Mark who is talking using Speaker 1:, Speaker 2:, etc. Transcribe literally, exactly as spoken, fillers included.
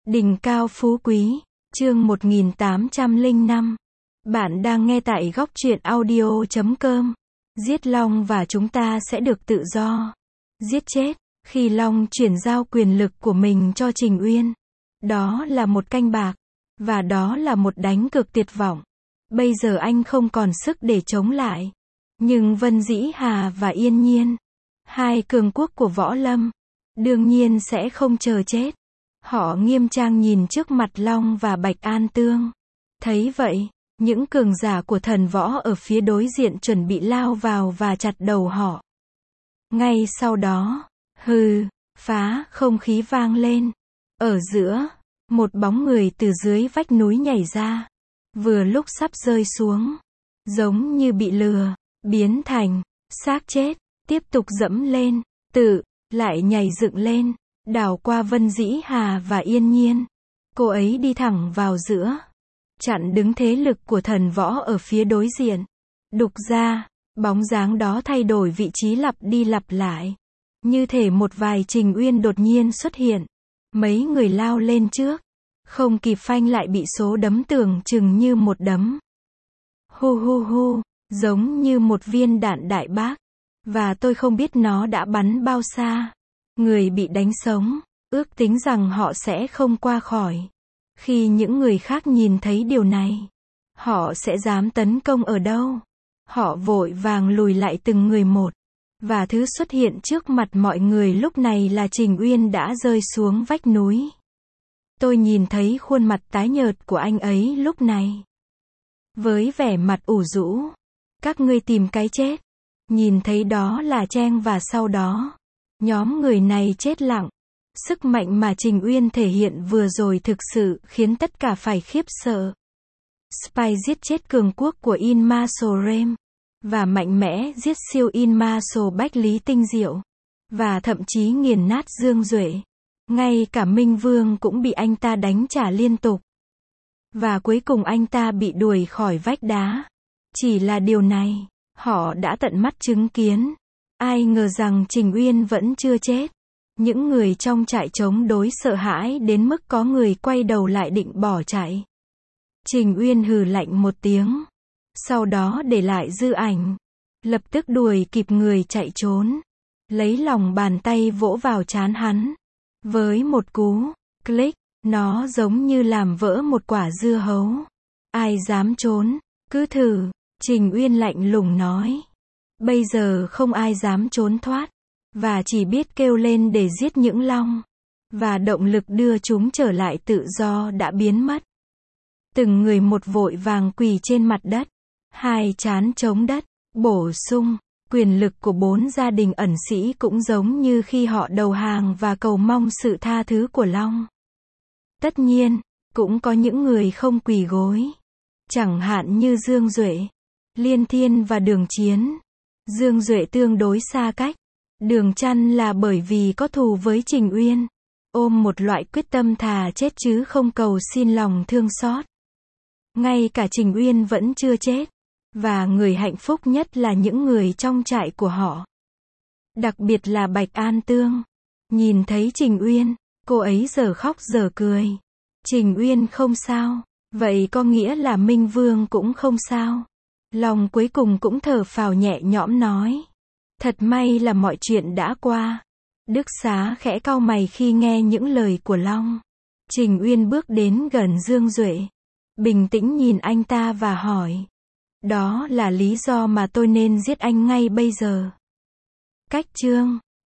Speaker 1: Đỉnh cao phú quý, chương một nghìn tám trăm lẻ năm. Bạn đang nghe tại góc truyện audio chấm com. Giết Long và chúng ta sẽ được tự do. Giết chết, khi Long chuyển giao quyền lực của mình cho Trình Uyên. Đó là một canh bạc, và đó là một đánh cược tuyệt vọng. Bây giờ anh không còn sức để chống lại. Nhưng Vân Dĩ Hà và Yên Nhiên, hai cường quốc của võ lâm, đương nhiên sẽ không chờ chết. Họ nghiêm trang nhìn trước mặt Long và Bạch An Tương. Thấy vậy, những cường giả của thần võ ở phía đối diện chuẩn bị lao vào và chặt đầu họ. Ngay sau đó, hừ, phá, không khí vang lên. Ở giữa, một bóng người từ dưới vách núi nhảy ra. Vừa lúc sắp rơi xuống, giống như bị lừa, biến thành xác chết, tiếp tục dẫm lên, tự, lại nhảy dựng lên, đảo qua Vân Dĩ Hà và Yên Nhiên. Cô ấy đi thẳng vào giữa, chặn đứng thế lực của thần võ ở phía đối diện. Đục ra, bóng dáng đó thay đổi vị trí lặp đi lặp lại. Như thể một vài Trình Uyên đột nhiên xuất hiện. Mấy người lao lên trước, không kịp phanh lại bị số đấm tưởng chừng như một đấm. Hu hu hu, giống như một viên đạn đại bác. Và tôi không biết nó đã bắn bao xa. Người bị đánh sống, ước tính rằng họ sẽ không qua khỏi. Khi những người khác nhìn thấy điều này, họ sẽ dám tấn công ở đâu? Họ vội vàng lùi lại từng người một. Và thứ xuất hiện trước mặt mọi người lúc này là Trình Uyên đã rơi xuống vách núi. Tôi nhìn thấy khuôn mặt tái nhợt của anh ấy lúc này. Với vẻ mặt ủ rũ. Các ngươi tìm cái chết. Nhìn thấy đó là Trang và sau đó, nhóm người này chết lặng. Sức mạnh mà Trình Uyên thể hiện vừa rồi thực sự khiến tất cả phải khiếp sợ. Spy giết chết cường quốc của Inma Sorem. Và mạnh mẽ giết siêu Inma Sổ Bách Lý Tinh Diệu. Và thậm chí nghiền nát Dương Duệ. Ngay cả Minh Vương cũng bị anh ta đánh trả liên tục. Và cuối cùng anh ta bị đuổi khỏi vách đá. Chỉ là điều này, họ đã tận mắt chứng kiến. Ai ngờ rằng Trình Uyên vẫn chưa chết. Những người trong trại chống đối sợ hãi đến mức có người quay đầu lại định bỏ chạy. Trình Uyên hừ lạnh một tiếng. Sau đó để lại dư ảnh. Lập tức đuổi kịp người chạy trốn. Lấy lòng bàn tay vỗ vào trán hắn. Với một cú click, nó giống như làm vỡ một quả dưa hấu. Ai dám trốn, cứ thử. Trình Uyên lạnh lùng nói. Bây giờ không ai dám trốn thoát. Và chỉ biết kêu lên để giết những long. Và động lực đưa chúng trở lại tự do đã biến mất. Từng người một vội vàng quỳ trên mặt đất. Hai trán chống đất. Bổ sung. Quyền lực của bốn gia đình ẩn sĩ cũng giống như khi họ đầu hàng và cầu mong sự tha thứ của Long. Tất nhiên, cũng có những người không quỳ gối. Chẳng hạn như Dương Duệ, Liên Thiên và Đường Chiến. Dương Duệ tương đối xa cách. Đường Chăn là bởi vì có thù với Trình Uyên. Ôm một loại quyết tâm thà chết chứ không cầu xin lòng thương xót. Ngay cả Trình Uyên vẫn chưa chết. Và người hạnh phúc nhất là những người trong trại của họ. Đặc biệt là Bạch An Tương. Nhìn thấy Trình Uyên, cô ấy giờ khóc giờ cười. Trình Uyên không sao. Vậy có nghĩa là Minh Vương cũng không sao. Lòng cuối cùng cũng thở phào nhẹ nhõm nói. Thật may là mọi chuyện đã qua. Đức Xá khẽ cau mày khi nghe những lời của Long. Trình Uyên bước đến gần Dương Duệ. Bình tĩnh nhìn anh ta và hỏi. Đó là lý do mà tôi nên giết anh ngay bây giờ. Cách chương